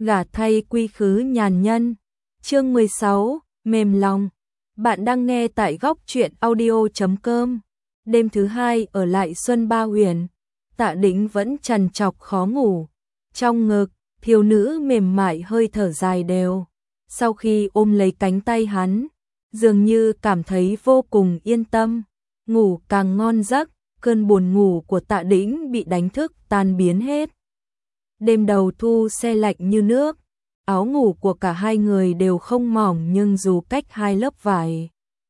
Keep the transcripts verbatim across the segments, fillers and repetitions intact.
gả thay quy khứ nhàn nhân. Chương mười sáu, mềm lòng. Bạn đang nghe tại góc truyện audio chấm com. Đêm thứ hai ở lại Xuân Ba Huyền, Tạ Đĩnh vẫn trằn trọc khó ngủ. Trong ngực, thiếu nữ mềm mại hơi thở dài đều. Sau khi ôm lấy cánh tay hắn, dường như cảm thấy vô cùng yên tâm, ngủ càng ngon giấc, cơn buồn ngủ của Tạ Đĩnh bị đánh thức tan biến hết. Đêm đầu thu se lạnh như nước, áo ngủ của cả hai người đều không mỏng nhưng dù cách hai lớp vải.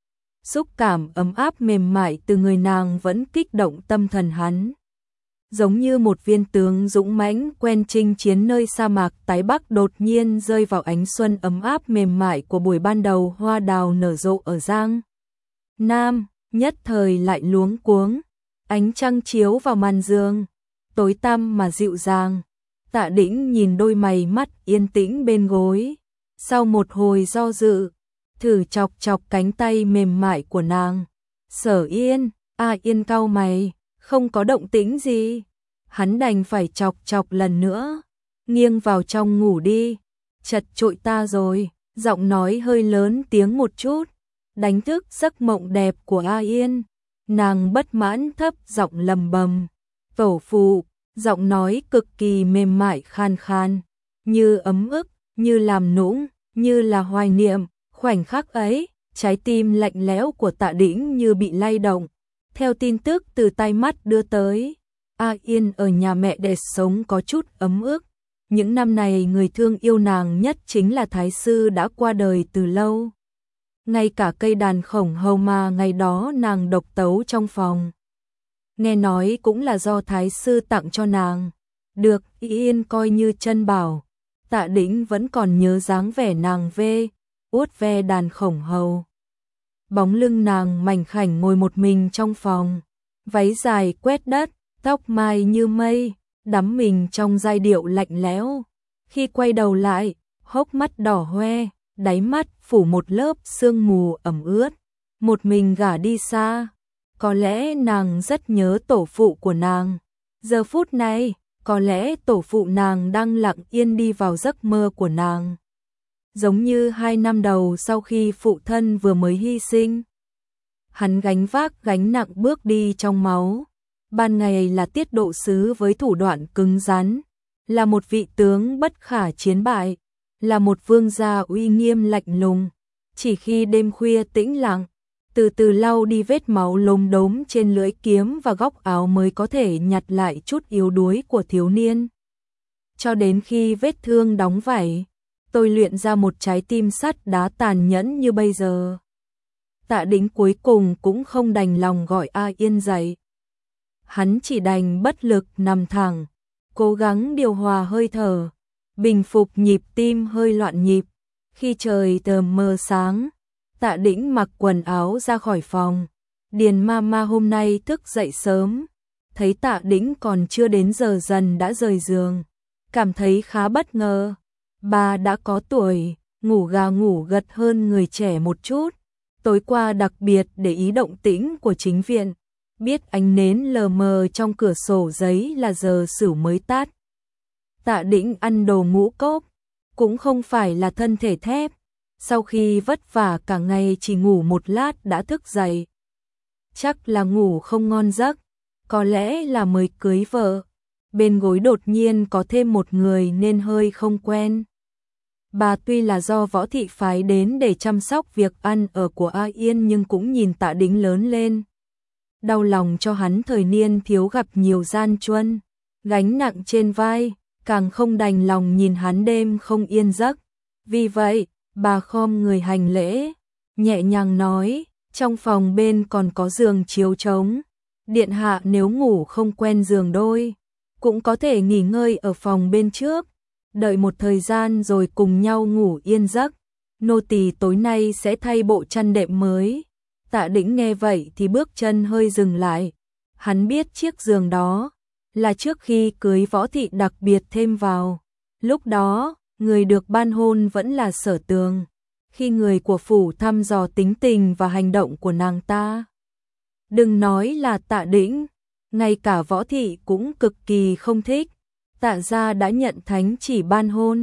Xúc cảm ấm áp mềm mại từ người nàng vẫn kích động tâm thần hắn. Giống như một viên tướng dũng mãnh quen chinh chiến nơi sa mạc tái bắc đột nhiên rơi vào ánh xuân ấm áp mềm mại của buổi ban đầu hoa đào nở rộ ở Giang Nam, nhất thời lại luống cuống. Ánh trăng chiếu vào màn giường, tối tăm mà dịu dàng. Tạ Đĩnh nhìn đôi mày mắt yên tĩnh bên gối. Sau một hồi do dự, thử chọc chọc cánh tay mềm mại của nàng. Sở Yên, A Yên cau mày, không có động tĩnh gì. Hắn đành phải chọc chọc lần nữa. Nghiêng vào trong ngủ đi, chật chội ta rồi. Giọng nói hơi lớn tiếng một chút, đánh thức giấc mộng đẹp của A Yên. Nàng bất mãn thấp giọng lầm bầm. Tẩu phụ, giọng nói cực kỳ mềm mại khan khan, như ấm ức, như làm nũng, như là hoài niệm. Khoảnh khắc ấy, trái tim lạnh lẽo của Tạ Đĩnh như bị lay động. Theo tin tức từ tai mắt đưa tới, A Yên ở nhà mẹ đẻ sống có chút ấm ức. Những năm này người thương yêu nàng nhất chính là Thái sư đã qua đời từ lâu. Ngay cả cây đàn khổng hầu mà ngày đó nàng độc tấu trong phòng, nghe nói cũng là do Thái sư tặng cho nàng. Được Yên coi như chân bảo. Tạ Đĩnh vẫn còn nhớ dáng vẻ nàng vê, uốt ve đàn khổng hầu. Bóng lưng nàng mảnh khảnh ngồi một mình trong phòng, váy dài quét đất, tóc mai như mây, đắm mình trong giai điệu lạnh lẽo. Khi quay đầu lại, hốc mắt đỏ hoe, đáy mắt phủ một lớp sương mù ẩm ướt. Một mình gả đi xa, có lẽ nàng rất nhớ tổ phụ của nàng. Giờ phút này, có lẽ tổ phụ nàng đang lặng yên đi vào giấc mơ của nàng. Giống như hai năm đầu sau khi phụ thân vừa mới hy sinh, hắn gánh vác gánh nặng bước đi trong máu. Ban ngày là tiết độ sứ với thủ đoạn cứng rắn, là một vị tướng bất khả chiến bại, là một vương gia uy nghiêm lạnh lùng. Chỉ khi đêm khuya tĩnh lặng, từ từ lau đi vết máu lốm đốm trên lưỡi kiếm và góc áo mới có thể nhặt lại chút yếu đuối của thiếu niên. Cho đến khi vết thương đóng vảy, tôi luyện ra một trái tim sắt đá tàn nhẫn như bây giờ. Tạ Đĩnh cuối cùng cũng không đành lòng gọi A Yên dậy. Hắn chỉ đành bất lực nằm thẳng, cố gắng điều hòa hơi thở, bình phục nhịp tim hơi loạn nhịp. Khi trời tờ mờ sáng, Tạ Đĩnh mặc quần áo ra khỏi phòng. Điền Mama hôm nay thức dậy sớm, thấy Tạ Đĩnh còn chưa đến giờ dần đã rời giường, cảm thấy khá bất ngờ. Bà đã có tuổi, ngủ gà ngủ gật hơn người trẻ một chút. Tối qua đặc biệt để ý động tĩnh của chính viện, biết ánh nến lờ mờ trong cửa sổ giấy là giờ sửu mới tắt. Tạ Đĩnh ăn đồ ngũ cốc, cũng không phải là thân thể thép. Sau khi vất vả cả ngày chỉ ngủ một lát đã thức dậy. Chắc là ngủ không ngon giấc, có lẽ là mới cưới vợ. Bên gối đột nhiên có thêm một người nên hơi không quen. Bà tuy là do Võ Thị phái đến để chăm sóc việc ăn ở của A Yên nhưng cũng nhìn Tạ Đĩnh lớn lên. Đau lòng cho hắn thời niên thiếu gặp nhiều gian truân, gánh nặng trên vai, càng không đành lòng nhìn hắn đêm không yên giấc. Vì vậy, bà khom người hành lễ, nhẹ nhàng nói, trong phòng bên còn có giường chiếu trống. Điện hạ nếu ngủ không quen giường đôi, cũng có thể nghỉ ngơi ở phòng bên trước, đợi một thời gian rồi cùng nhau ngủ yên giấc. Nô tỳ tối nay sẽ thay bộ chăn đệm mới. Tạ Đĩnh nghe vậy thì bước chân hơi dừng lại. Hắn biết chiếc giường đó là trước khi cưới Võ Thị đặc biệt thêm vào. Lúc đó, người được ban hôn vẫn là Sở Tường. Khi người của phủ thăm dò tính tình và hành động của nàng ta, đừng nói là Tạ Đĩnh, ngay cả Võ Thị cũng cực kỳ không thích. Tạ gia đã nhận thánh chỉ ban hôn,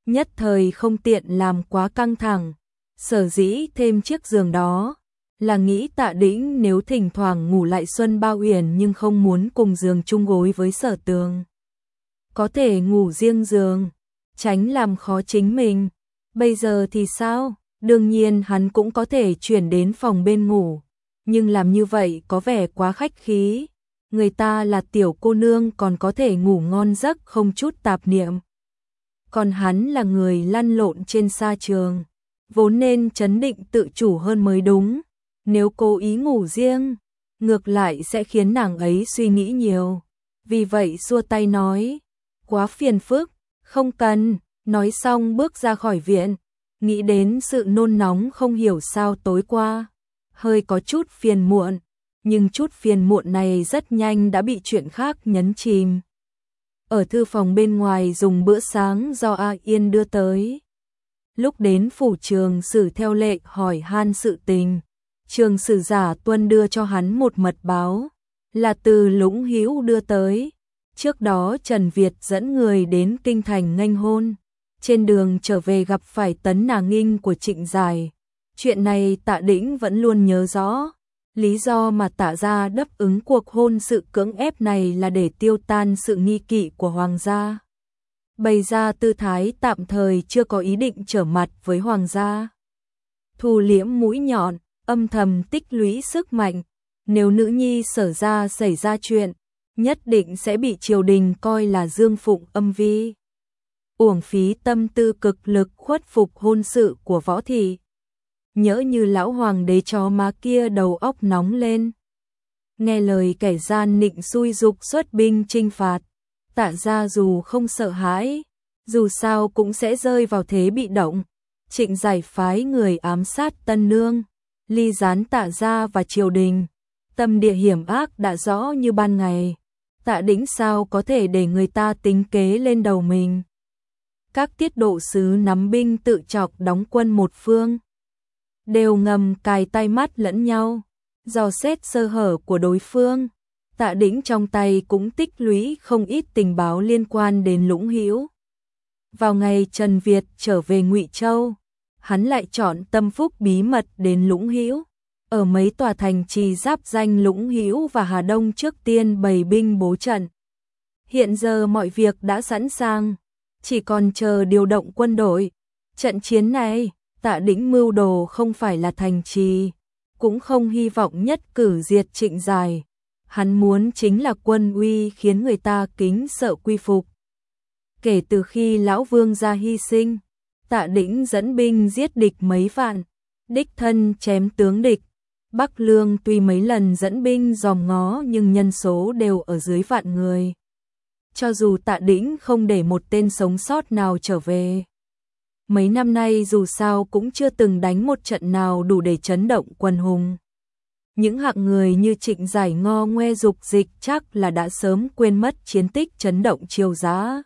nhất thời không tiện làm quá căng thẳng. Sở dĩ thêm chiếc giường đó là nghĩ Tạ Đĩnh nếu thỉnh thoảng ngủ lại Xuân Ba Uyển nhưng không muốn cùng giường chung gối với Sở Tường, có thể ngủ riêng giường, tránh làm khó chính mình. Bây giờ thì sao? Đương nhiên hắn cũng có thể chuyển đến phòng bên ngủ, nhưng làm như vậy có vẻ quá khách khí. Người ta là tiểu cô nương còn có thể ngủ ngon giấc không chút tạp niệm. Còn hắn là người lăn lộn trên sa trường, vốn nên trấn định tự chủ hơn mới đúng. Nếu cố ý ngủ riêng, ngược lại sẽ khiến nàng ấy suy nghĩ nhiều. Vì vậy xua tay nói, quá phiền phức, không cần. Nói xong bước ra khỏi viện, nghĩ đến sự nôn nóng không hiểu sao tối qua, hơi có chút phiền muộn, nhưng chút phiền muộn này rất nhanh đã bị chuyện khác nhấn chìm. Ở thư phòng bên ngoài dùng bữa sáng do A Yên đưa tới. Lúc đến phủ Trường Sử theo lệ hỏi han sự tình, Trường Sử giả tuân đưa cho hắn một mật báo, là từ Lũng Hữu đưa tới. Trước đó Trần Việt dẫn người đến kinh thành nghênh hôn, trên đường trở về gặp phải tấn nàng nghinh của Trịnh Giải. Chuyện này Tạ Đĩnh vẫn luôn nhớ rõ. Lý do mà Tạ gia đáp ứng cuộc hôn sự cưỡng ép này là để tiêu tan sự nghi kỵ của hoàng gia, bày ra tư thái tạm thời chưa có ý định trở mặt với hoàng gia. Thu liễm mũi nhọn, âm thầm tích lũy sức mạnh, nếu nữ nhi Sở gia xảy ra chuyện, nhất định sẽ bị triều đình coi là dương phụng âm vi. Uổng phí tâm tư cực lực khuất phục hôn sự của Võ thị. Nhỡ như lão hoàng đế chó má kia đầu óc nóng lên, nghe lời kẻ gian nịnh xui dục xuất binh chinh phạt, Tạ gia dù không sợ hãi, dù sao cũng sẽ rơi vào thế bị động. Trịnh Giải phái người ám sát Tân Nương, ly gián Tạ gia và triều đình, tâm địa hiểm ác đã rõ như ban ngày. Tạ Đĩnh sao có thể để người ta tính kế lên đầu mình. Các tiết độ sứ nắm binh tự chọc đóng quân một phương, đều ngầm cài tai mắt lẫn nhau, dò xét sơ hở của đối phương. Tạ Đĩnh trong tay cũng tích lũy không ít tình báo liên quan đến Lũng Hữu. Vào ngày Trần Việt trở về Ngụy Châu, hắn lại chọn tâm phúc bí mật đến Lũng Hữu, ở mấy tòa thành trì giáp danh Lũng Hữu và Hà Đông trước tiên bày binh bố trận. Hiện giờ mọi việc đã sẵn sàng, chỉ còn chờ điều động quân đội. Trận chiến này, Tạ Đĩnh mưu đồ không phải là thành trì, cũng không hy vọng nhất cử diệt Trịnh Giải. Hắn muốn chính là quân uy khiến người ta kính sợ quy phục. Kể từ khi lão vương gia hy sinh, Tạ Đĩnh dẫn binh giết địch mấy vạn, đích thân chém tướng địch. Bắc Lương tuy mấy lần dẫn binh dòm ngó nhưng nhân số đều ở dưới vạn người. Cho dù Tạ Đĩnh không để một tên sống sót nào trở về, mấy năm nay dù sao cũng chưa từng đánh một trận nào đủ để chấn động quần hùng. Những hạng người như Trịnh Giải ngo ngoe dục dịch chắc là đã sớm quên mất chiến tích chấn động Triều Giá.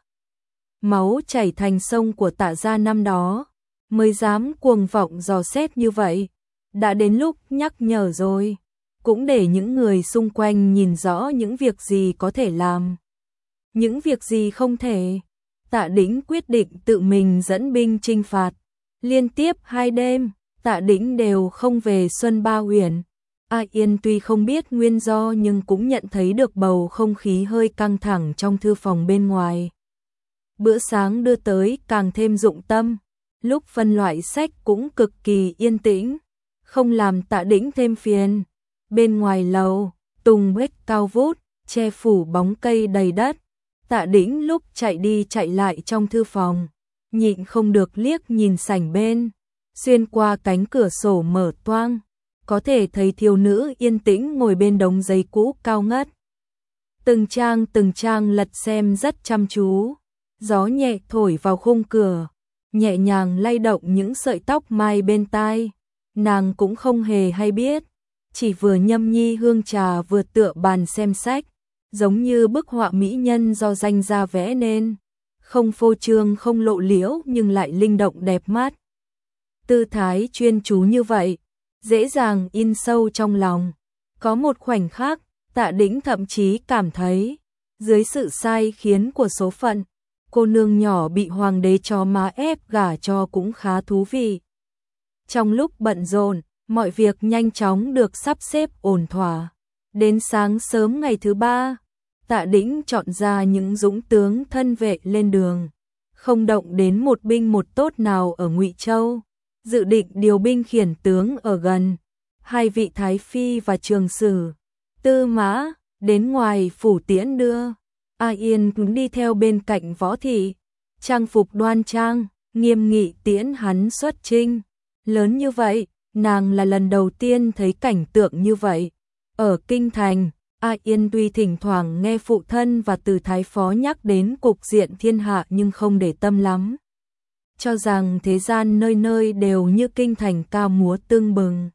Máu chảy thành sông của Tạ gia năm đó, mới dám cuồng vọng dò xét như vậy. Đã đến lúc nhắc nhở rồi, cũng để những người xung quanh nhìn rõ những việc gì có thể làm, những việc gì không thể. Tạ Đĩnh quyết định tự mình dẫn binh chinh phạt. Liên tiếp hai đêm, Tạ Đĩnh đều không về Xuân Ba Uyển. A Yên tuy không biết nguyên do nhưng cũng nhận thấy được bầu không khí hơi căng thẳng trong thư phòng bên ngoài. Bữa sáng đưa tới càng thêm dụng tâm, lúc phân loại sách cũng cực kỳ yên tĩnh, không làm Tạ Đĩnh thêm phiền. Bên ngoài lầu, tùng bách cao vút, che phủ bóng cây đầy đất. Tạ Đĩnh lúc chạy đi chạy lại trong thư phòng, nhịn không được liếc nhìn sảnh bên, xuyên qua cánh cửa sổ mở toang, có thể thấy thiếu nữ yên tĩnh ngồi bên đống giấy cũ cao ngất. Từng trang từng trang lật xem rất chăm chú, gió nhẹ thổi vào khung cửa, nhẹ nhàng lay động những sợi tóc mai bên tai. Nàng cũng không hề hay biết, chỉ vừa nhâm nhi hương trà vừa tựa bàn xem sách, giống như bức họa mỹ nhân do danh gia vẽ nên, không phô trương không lộ liễu nhưng lại linh động đẹp mắt. Tư thái chuyên chú như vậy, dễ dàng in sâu trong lòng. Có một khoảnh khắc, Tạ Đĩnh thậm chí cảm thấy, dưới sự sai khiến của số phận, cô nương nhỏ bị hoàng đế cho má ép gả cho cũng khá thú vị. Trong lúc bận rộn, mọi việc nhanh chóng được sắp xếp ổn thỏa. Đến sáng sớm ngày thứ ba, Tạ Đĩnh chọn ra những dũng tướng thân vệ lên đường, không động đến một binh một tốt nào ở Ngụy Châu, dự định điều binh khiển tướng ở gần. Hai vị thái phi và trường sử, tư mã đến ngoài phủ tiễn đưa. A Yên cũng đi theo bên cạnh Võ Thị, trang phục đoan trang, nghiêm nghị tiễn hắn xuất chinh. Lớn như vậy, nàng là lần đầu tiên thấy cảnh tượng như vậy. Ở kinh thành, A Yên tuy thỉnh thoảng nghe phụ thân và từ thái phó nhắc đến cục diện thiên hạ nhưng không để tâm lắm, cho rằng thế gian nơi nơi đều như kinh thành cao múa tưng bừng,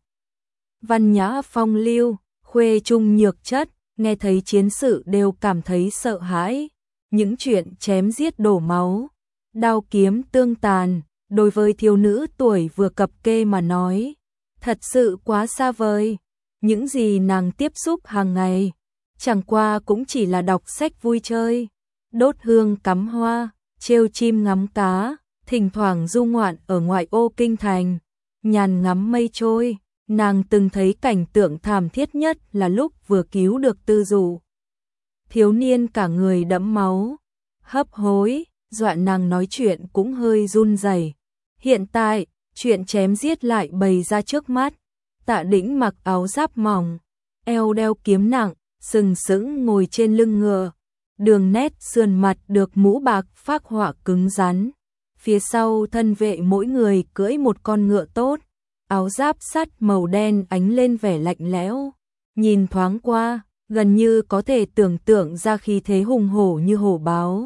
văn nhã phong lưu, khuê trung nhược chất, nghe thấy chiến sự đều cảm thấy sợ hãi. Những chuyện chém giết đổ máu, đao kiếm tương tàn, đối với thiếu nữ tuổi vừa cập kê mà nói, thật sự quá xa vời. Những gì nàng tiếp xúc hàng ngày, chẳng qua cũng chỉ là đọc sách vui chơi, đốt hương cắm hoa, trêu chim ngắm cá, thỉnh thoảng du ngoạn ở ngoại ô kinh thành, nhàn ngắm mây trôi. Nàng từng thấy cảnh tượng thảm thiết nhất là lúc vừa cứu được Tư Dụ. Thiếu niên cả người đẫm máu, hấp hối, dọa nàng nói chuyện cũng hơi run rẩy. Hiện tại, chuyện chém giết lại bày ra trước mắt. Tạ Đĩnh mặc áo giáp mỏng, eo đeo kiếm nặng, sừng sững ngồi trên lưng ngựa, đường nét sườn mặt được mũ bạc phác họa cứng rắn. Phía sau thân vệ mỗi người cưỡi một con ngựa tốt, áo giáp sắt màu đen ánh lên vẻ lạnh lẽo, nhìn thoáng qua, gần như có thể tưởng tượng ra khí thế hùng hổ như hổ báo.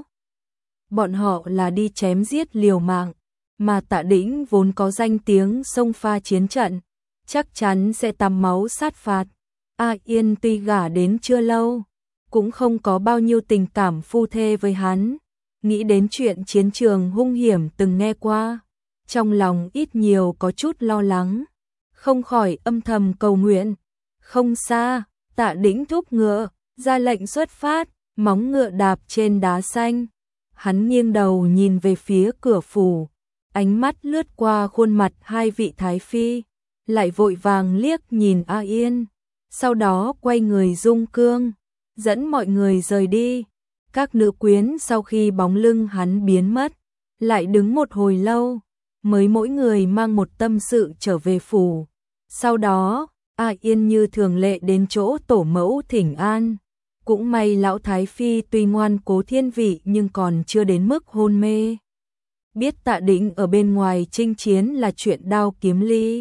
Bọn họ là đi chém giết liều mạng, mà Tạ Đĩnh vốn có danh tiếng xông pha chiến trận, chắc chắn sẽ tắm máu sát phạt. A Yên tuy gả đến chưa lâu, cũng không có bao nhiêu tình cảm phu thê với hắn, nghĩ đến chuyện chiến trường hung hiểm từng nghe qua, trong lòng ít nhiều có chút lo lắng, không khỏi âm thầm cầu nguyện. Không xa, Tạ Đĩnh thúc ngựa, ra lệnh xuất phát, móng ngựa đạp trên đá xanh. Hắn nghiêng đầu nhìn về phía cửa phủ, ánh mắt lướt qua khuôn mặt hai vị thái phi, lại vội vàng liếc nhìn A Yên, sau đó quay người dung cương, dẫn mọi người rời đi. Các nữ quyến sau khi bóng lưng hắn biến mất, lại đứng một hồi lâu, mới mỗi người mang một tâm sự trở về phủ. Sau đó, A Yên như thường lệ đến chỗ tổ mẫu thỉnh an. Cũng may lão thái phi tuy ngoan cố thiên vị nhưng còn chưa đến mức hôn mê. Biết Tạ Đĩnh ở bên ngoài chinh chiến là chuyện đao kiếm ly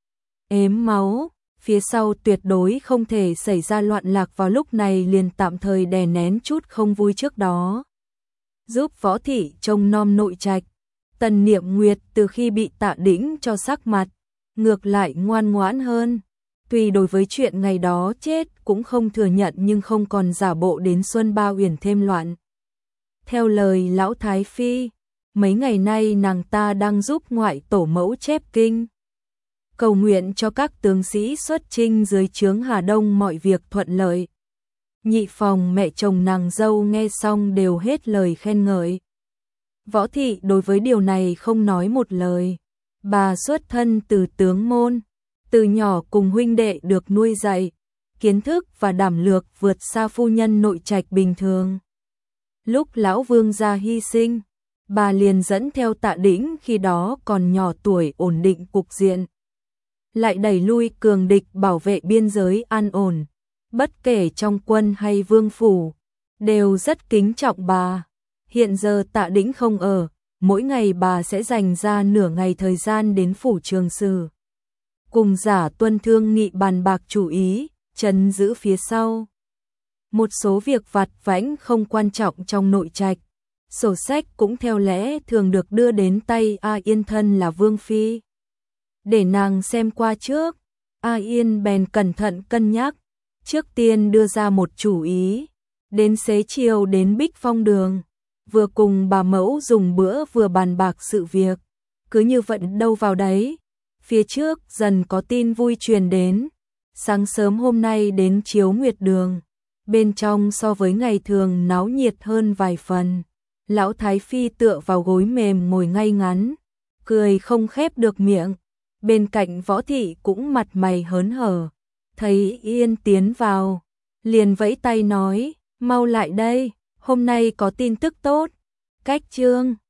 ếm máu, phía sau tuyệt đối không thể xảy ra loạn lạc, vào lúc này liền tạm thời đè nén chút không vui trước đó, giúp Võ Thị trông nom nội trạch. Tần Niệm Nguyệt từ khi bị Tạ Đĩnh cho sắc mặt, ngược lại ngoan ngoãn hơn. Tuy đối với chuyện ngày đó chết cũng không thừa nhận nhưng không còn giả bộ đến Xuân Ba Uyển thêm loạn. Theo lời lão thái phi, mấy ngày nay nàng ta đang giúp ngoại tổ mẫu chép kinh, cầu nguyện cho các tướng sĩ xuất chinh dưới trướng Hà Đông mọi việc thuận lợi. Nhị phòng mẹ chồng nàng dâu nghe xong đều hết lời khen ngợi. Võ Thị đối với điều này không nói một lời. Bà xuất thân từ tướng môn, từ nhỏ cùng huynh đệ được nuôi dạy, kiến thức và đảm lược vượt xa phu nhân nội trạch bình thường. Lúc lão vương gia hy sinh, bà liền dẫn theo Tạ Đĩnh khi đó còn nhỏ tuổi ổn định cục diện, lại đẩy lui cường địch, bảo vệ biên giới an ổn. Bất kể trong quân hay vương phủ, đều rất kính trọng bà. Hiện giờ Tạ Đĩnh không ở, mỗi ngày bà sẽ dành ra nửa ngày thời gian đến phủ Trường Sử, cùng Giả Tuân thương nghị bàn bạc chủ ý, trấn giữ phía sau. Một số việc vặt vãnh không quan trọng trong nội trạch, sổ sách cũng theo lẽ thường được đưa đến tay A Yên thân là Vương Phi, để nàng xem qua trước. A Yên bèn cẩn thận cân nhắc, trước tiên đưa ra một chủ ý, đến xế chiều đến Bích Phong Đường, vừa cùng bà mẫu dùng bữa vừa bàn bạc sự việc. Cứ như vậy đâu vào đấy, phía trước dần có tin vui truyền đến. Sáng sớm hôm nay đến Chiếu Nguyệt Đường, bên trong so với ngày thường náo nhiệt hơn vài phần. Lão Thái Phi tựa vào gối mềm ngồi ngay ngắn, cười không khép được miệng. Bên cạnh Võ Thị cũng mặt mày hớn hở, thấy Yên tiến vào, liền vẫy tay nói, mau lại đây, hôm nay có tin tức tốt. Cách Trương